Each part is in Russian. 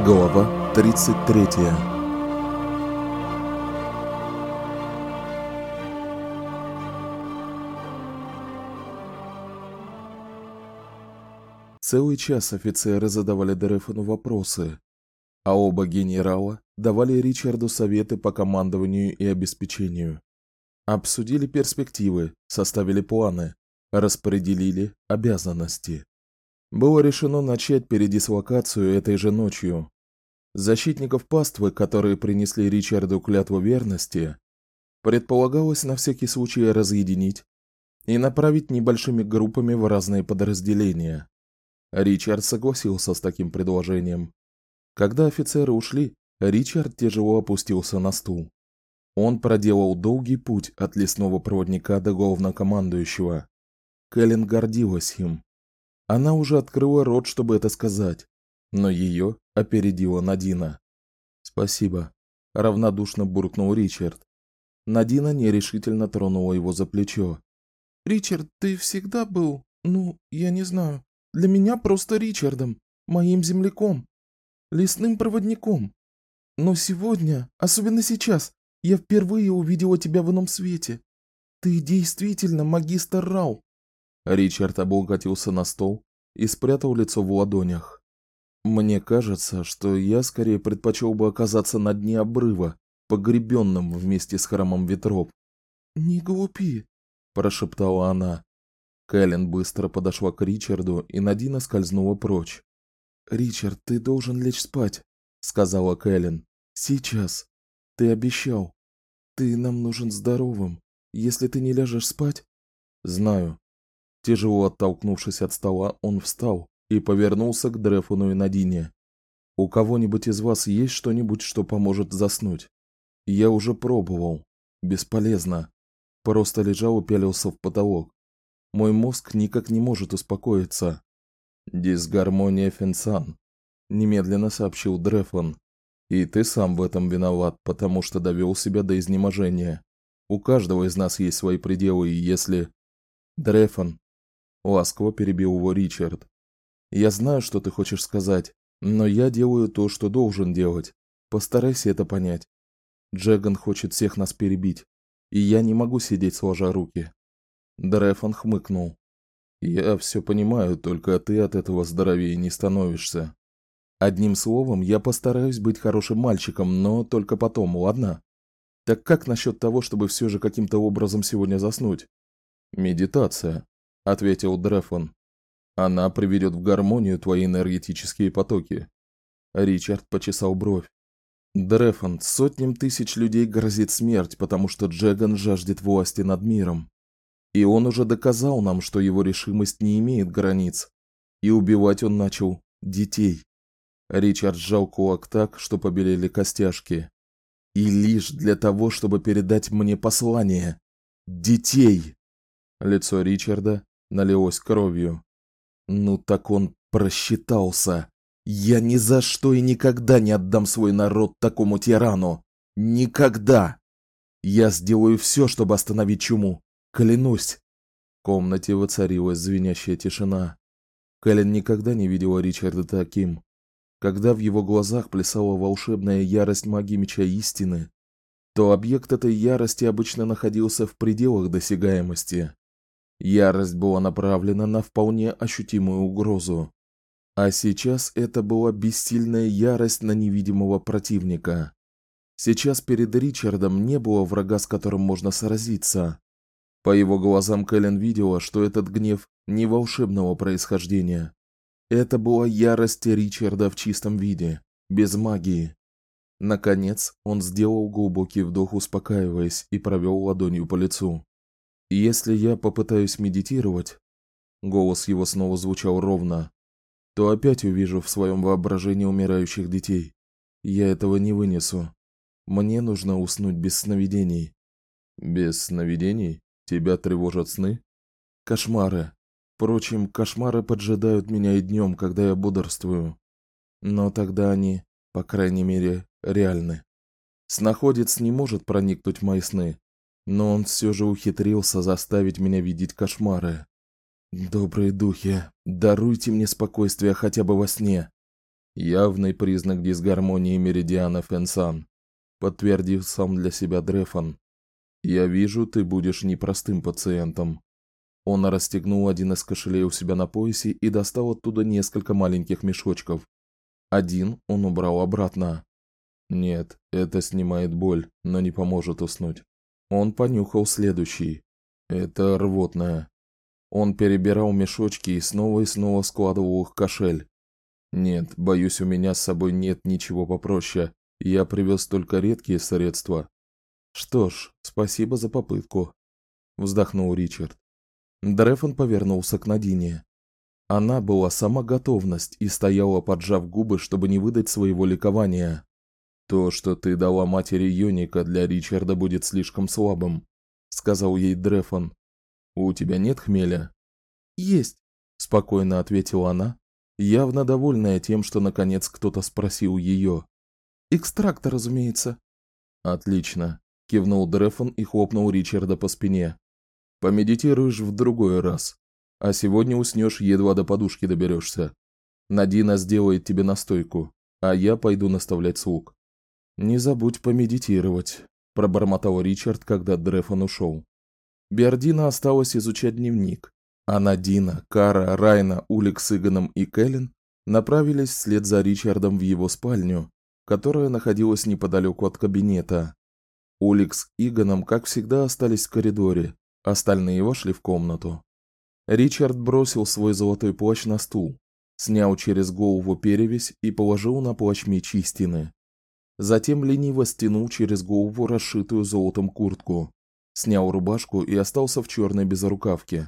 Глава 33. Целый час офицеры задавали Дрефону вопросы, а оба генерала давали Ричарду советы по командованию и обеспечению. Обсудили перспективы, составили планы, распределили обязанности. Было решено начать передислокацию этой же ночью. Защитников паствы, которые принесли Ричарду клятву верности, предполагалось на всякий случай разъединить и направить небольшими группами в разные подразделения. Ричард согласился с таким предложением. Когда офицеры ушли, Ричард тяжело опустился на стул. Он проделал долгий путь от лесного проводника до главнокомандующего. Кэлен гордилась им. Она уже открыла рот, чтобы это сказать, но ее опередила Надина. «Спасибо», — равнодушно буркнул Ричард. Надина нерешительно тронула его за плечо. «Ричард, ты всегда был, я не знаю, для меня просто Ричардом, моим земляком, лесным проводником. Но сегодня, особенно сейчас, я впервые увидела тебя в ином свете. Ты действительно магистр Рау». Ричард облокотился на стол и спрятал лицо в ладонях. «Мне кажется, что я скорее предпочел бы оказаться на дне обрыва, погребенным вместе с храмом ветров». «Не глупи», – прошептала она. Кэлен быстро подошла к Ричарду, и Надина скользнула прочь. «Ричард, ты должен лечь спать», – сказала Кэлен. «Сейчас. Ты обещал. Ты нам нужен здоровым. Если ты не ляжешь спать...» «Знаю». Тяжело оттолкнувшись от стола, он встал и повернулся к Дрефону и Надине. «У кого-нибудь из вас есть что-нибудь, что поможет заснуть? Я уже пробовал. Бесполезно. Просто лежал и пялился в потолок. Мой мозг никак не может успокоиться». «Дисгармония Фенсан», — немедленно сообщил Дрефон. «И ты сам в этом виноват, потому что довел себя до изнеможения. У каждого из нас есть свои пределы, и если...» «Дрефон», — ласково перебил его Ричард. «Я знаю, что ты хочешь сказать, но я делаю то, что должен делать. Постарайся это понять. Джеган хочет всех нас перебить, и я не могу сидеть сложа руки». Дрефон хмыкнул. «Я все понимаю, только ты от этого здоровее не становишься. Одним словом, я постараюсь быть хорошим мальчиком, но только потом, ладно? Так как насчет того, чтобы все же каким-то образом сегодня заснуть?» «Медитация», — ответил Дрефон. «Она приведет в гармонию твои энергетические потоки». Ричард почесал бровь. «Дрефон, сотням тысяч людей грозит смерть, потому что Джеган жаждет власти над миром. И он уже доказал нам, что его решимость не имеет границ. И убивать он начал детей». Ричард сжал кулак так, что побелели костяшки. «И лишь для того, чтобы передать мне послание. Детей!» Лицо Ричарда налилось кровью. «Ну так он просчитался. Я ни за что и никогда не отдам свой народ такому тирану. Никогда! Я сделаю все, чтобы остановить чуму. Клянусь!» В комнате воцарилась звенящая тишина. Кэлен никогда не видела Ричарда таким. Когда в его глазах плясала волшебная ярость магии меча истины, то объект этой ярости обычно находился в пределах досягаемости. Ярость была направлена на вполне ощутимую угрозу. А сейчас это была бессильная ярость на невидимого противника. Сейчас перед Ричардом не было врага, с которым можно сразиться. По его глазам Кэлен видела, что этот гнев не волшебного происхождения. Это была ярость Ричарда в чистом виде, без магии. Наконец, он сделал глубокий вдох, успокаиваясь, и провел ладонью по лицу. «Если я попытаюсь медитировать», — голос его снова звучал ровно, — «то опять увижу в своем воображении умирающих детей. Я этого не вынесу. Мне нужно уснуть без сновидений». «Без сновидений? Тебя тревожат сны?» «Кошмары. Впрочем, кошмары поджидают меня и днем, когда я бодрствую. Но тогда они, по крайней мере, реальны. Сноходец не может проникнуть в мои сны, но он все же ухитрился заставить меня видеть кошмары. Добрые духи, даруйте мне спокойствие хотя бы во сне. Явный признак дисгармонии меридиана Фенсан, подтвердил сам для себя Дрефон. Я вижу, ты будешь непростым пациентом. Он расстегнул один из кошелей у себя на поясе и достал оттуда несколько маленьких мешочков. Один он убрал обратно. Нет, это снимает боль, но не поможет уснуть. Он понюхал следующий. Это рвотное. Он перебирал мешочки и снова складывал их в кошель. Нет, боюсь, у меня с собой нет ничего попроще. Я привез только редкие средства. Что ж, спасибо за попытку, вздохнул Ричард. Дрефон повернулся к Надине. Она была сама готовность и стояла, поджав губы, чтобы не выдать своего ликования. То, что ты дала матери Йоника, для Ричарда будет слишком слабым, сказал ей Дрефон. У тебя нет хмеля? Есть, спокойно ответила она, явно довольная тем, что наконец кто-то спросил ее. Экстракта, разумеется. Отлично, кивнул Дрефон и хлопнул Ричарда по спине. Помедитируешь в другой раз, а сегодня уснешь, едва до подушки доберешься. Надина сделает тебе настойку, а я пойду наставлять слуг. Не забудь помедитировать, пробормотал Ричард, когда Дрефон ушел. Бердина осталась изучать дневник, а Надина, Кара, Райна, Улик с Иганом и Кэлен направились вслед за Ричардом в его спальню, которая находилась неподалеку от кабинета. Улик с Иганом, как всегда, остались в коридоре, остальные вошли в комнату. Ричард бросил свой золотой плащ на стул, снял через голову перевязь и положил на плащ меч истины. Затем лениво стянул через голову расшитую золотом куртку, снял рубашку и остался в черной безрукавке.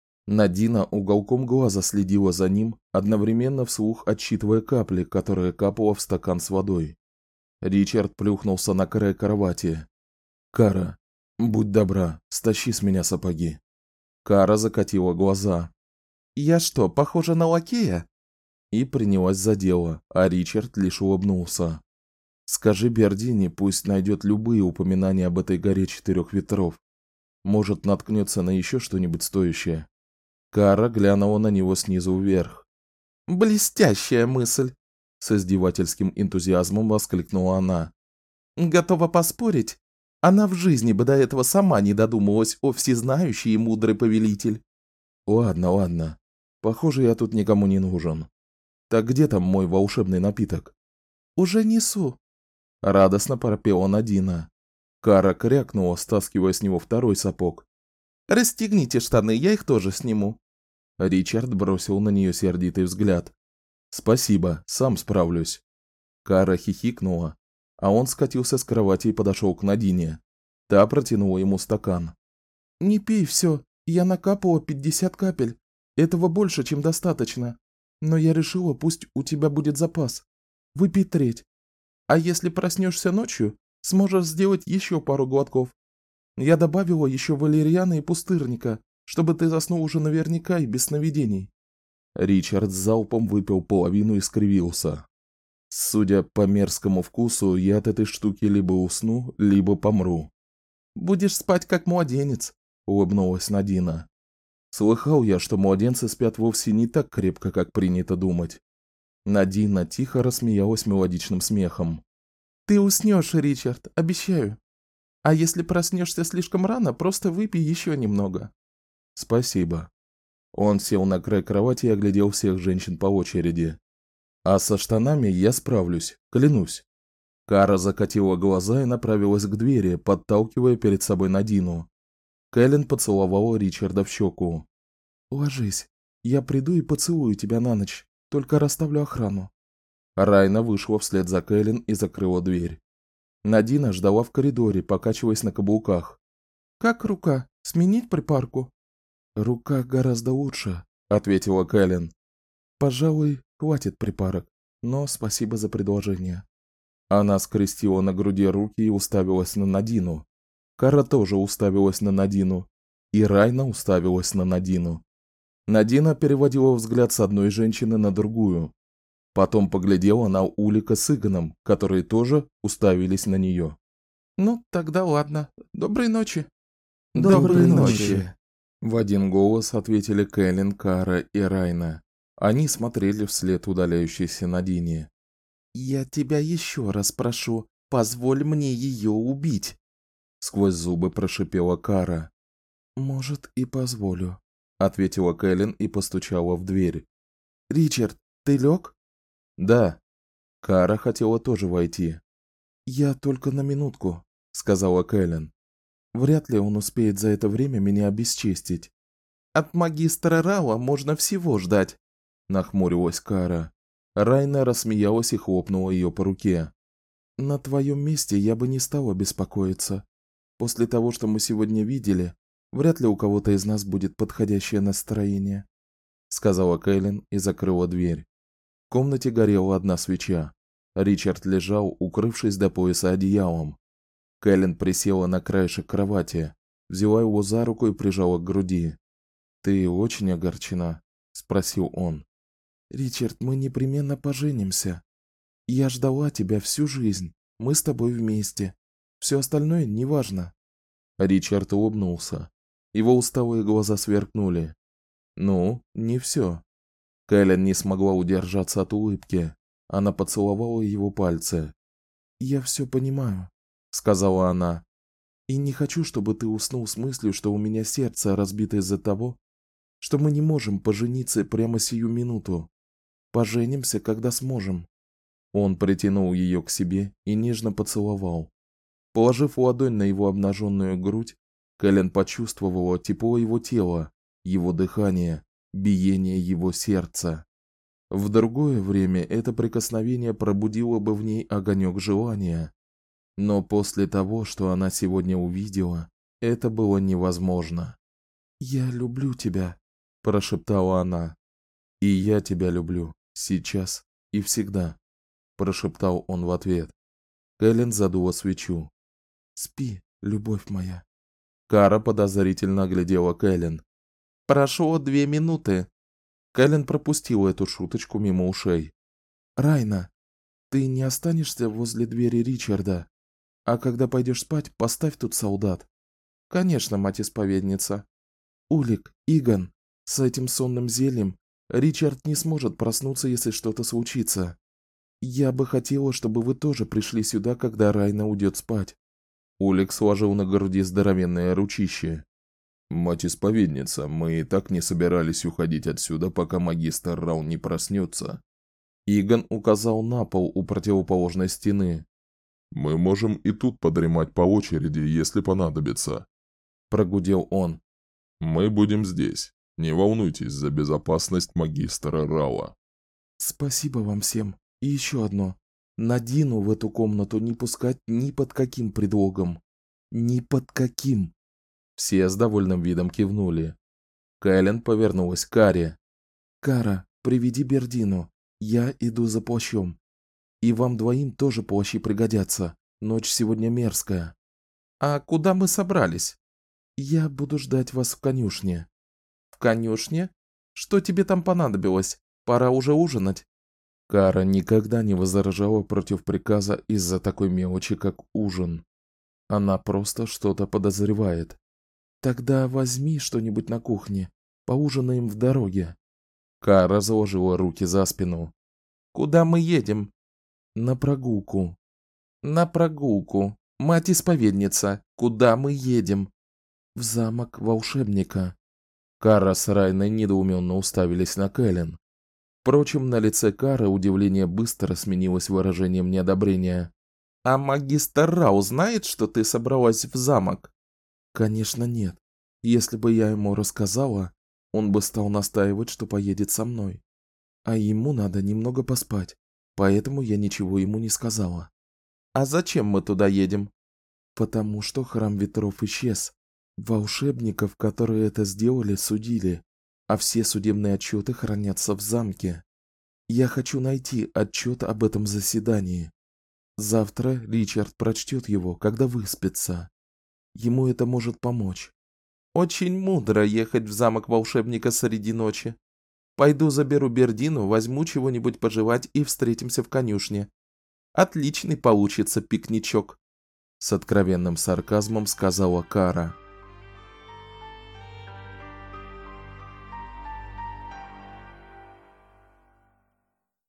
Надина уголком глаза следила за ним, одновременно вслух отсчитывая капли, которые капала в стакан с водой. Ричард плюхнулся на край кровати. «Кара, будь добра, стащи с меня сапоги». Кара закатила глаза. «Я что, похожа на лакея?» И принялась за дело, а Ричард лишь улыбнулся. «Скажи Бердине, пусть найдет любые упоминания об этой горе четырех ветров. Может, наткнется на еще что-нибудь стоящее». Кара глянула на него снизу вверх. «Блестящая мысль!» — с издевательским энтузиазмом воскликнула она. «Готова поспорить? Она в жизни бы до этого сама не додумалась, о всезнающий и мудрый повелитель». «Ладно, ладно. Похоже, я тут никому не нужен. Так где там мой волшебный напиток?» «Уже несу», — радостно пропела Надина. Кара крякнула, стаскивая с него второй сапог. «Расстегните штаны, я их тоже сниму». Ричард бросил на нее сердитый взгляд. «Спасибо, сам справлюсь». Кара хихикнула, а он скатился с кровати и подошел к Надине. Та протянула ему стакан. «Не пей все, я накапала 50 капель. Этого больше, чем достаточно. Но я решила, пусть у тебя будет запас. Выпей треть. А если проснешься ночью, сможешь сделать еще пару глотков. Я добавила еще валерьяна и пустырника, чтобы ты заснул уже наверняка и без сновидений». Ричард залпом выпил половину и скривился. «Судя по мерзкому вкусу, я от этой штуки либо усну, либо помру». «Будешь спать как младенец», — улыбнулась Надина. «Слыхал я, что младенцы спят вовсе не так крепко, как принято думать». Надина тихо рассмеялась мелодичным смехом. «Ты уснешь, Ричард, обещаю. А если проснешься слишком рано, просто выпей еще немного». «Спасибо». Он сел на край кровати и оглядел всех женщин по очереди. «А со штанами я справлюсь, клянусь». Кара закатила глаза и направилась к двери, подталкивая перед собой Надину. Кэлен поцеловала Ричарда в щеку. «Ложись, я приду и поцелую тебя на ночь, только расставлю охрану». Райна вышла вслед за Кэлен и закрыла дверь. Надина ждала в коридоре, покачиваясь на каблуках. «Как рука? Сменить припарку?» «Рука гораздо лучше», — ответила Кэлен. «Пожалуй, хватит припарок, но спасибо за предложение». Она скрестила на груди руки и уставилась на Надину. Кара тоже уставилась на Надину. И Райна уставилась на Надину. Надина переводила взгляд с одной женщины на другую. Потом поглядела на Улика с Иганом, которые тоже уставились на нее. «Ну, тогда ладно. Доброй ночи». «Доброй ночи», — в один голос ответили Кэлен, Кара и Райна. Они смотрели вслед удаляющейся Надине. «Я тебя еще раз прошу, позволь мне ее убить!» Сквозь зубы прошипела Кара. «Может, и позволю», — ответила Кэлен и постучала в дверь. «Ричард, ты лег?» «Да». Кара хотела тоже войти. «Я только на минутку», — сказала Кэлен. «Вряд ли он успеет за это время меня обесчестить». «От магистра Рауа можно всего ждать», — нахмурилась Кара. Райна рассмеялась и хлопнула ее по руке. «На твоем месте я бы не стала беспокоиться. После того, что мы сегодня видели, вряд ли у кого-то из нас будет подходящее настроение», — сказала Кэлен и закрыла дверь. В комнате горела одна свеча. Ричард лежал, укрывшись до пояса одеялом. Кэлен присела на краешек кровати, взяла его за руку и прижала к груди. «Ты очень огорчена?» — спросил он. «Ричард, мы непременно поженимся. Я ждала тебя всю жизнь. Мы с тобой вместе. Все остальное неважно». Ричард улыбнулся. Его усталые глаза сверкнули. «Ну, не все». Кэлен не смогла удержаться от улыбки. Она поцеловала его пальцы. «Я все понимаю», — сказала она. «И не хочу, чтобы ты уснул с мыслью, что у меня сердце разбито из-за того, что мы не можем пожениться прямо сию минуту. Поженимся, когда сможем». Он притянул ее к себе и нежно поцеловал. Положив ладонь на его обнаженную грудь, Кэлен почувствовала тепло его тела, его дыхание, биение его сердца. В другое время это прикосновение пробудило бы в ней огонек желания. Но после того, что она сегодня увидела, это было невозможно. «Я люблю тебя», — прошептала она. «И я тебя люблю, сейчас и всегда», — прошептал он в ответ. Кэлен задула свечу. «Спи, любовь моя». Кара подозрительно оглядела Кэлен. «Прошло 2 минуты». Кэлен пропустила эту шуточку мимо ушей. «Райна, ты не останешься возле двери Ричарда? А когда пойдешь спать, поставь тут солдат». «Конечно, мать-исповедница». «Улик, Иган, с этим сонным зельем Ричард не сможет проснуться, если что-то случится. Я бы хотела, чтобы вы тоже пришли сюда, когда Райна уйдет спать». Улик сложил на груди здоровенное ручище. «Мать-исповедница, мы и так не собирались уходить отсюда, пока магистр Рау не проснется». Иган указал на пол у противоположной стены. «Мы можем и тут подремать по очереди, если понадобится», — прогудел он. «Мы будем здесь. Не волнуйтесь за безопасность магистра Рауа». «Спасибо вам всем. И еще одно. Надину в эту комнату не пускать ни под каким предлогом. Ни под каким». Все с довольным видом кивнули. Кэлен повернулась к Каре. «Кара, приведи Бердину. Я иду за плащом. И вам двоим тоже плащи пригодятся. Ночь сегодня мерзкая». «А куда мы собрались?» «Я буду ждать вас в конюшне». «В конюшне? Что тебе там понадобилось? Пора уже ужинать». Кара никогда не возражала против приказа из-за такой мелочи, как ужин. Она просто что-то подозревает. «Тогда возьми что-нибудь на кухне. Поужинаем в дороге». Кара заложила руки за спину. «Куда мы едем?» «На прогулку». «На прогулку. Мать-исповедница, куда мы едем?» «В замок волшебника». Кара с Райной недоуменно уставились на Кэлен. Впрочем, на лице Кары удивление быстро сменилось выражением неодобрения. «А магистр Рау знает, что ты собралась в замок?» «Конечно нет. Если бы я ему рассказала, он бы стал настаивать, что поедет со мной. А ему надо немного поспать, поэтому я ничего ему не сказала». «А зачем мы туда едем?» «Потому что храм ветров исчез. Волшебников, которые это сделали, судили, а все судебные отчеты хранятся в замке. Я хочу найти отчет об этом заседании. Завтра Ричард прочтет его, когда выспится. Ему это может помочь». «Очень мудро ехать в замок волшебника среди ночи. Пойду заберу Бердину, возьму чего-нибудь пожевать и встретимся в конюшне. Отличный получится пикничок», — с откровенным сарказмом сказала Кара.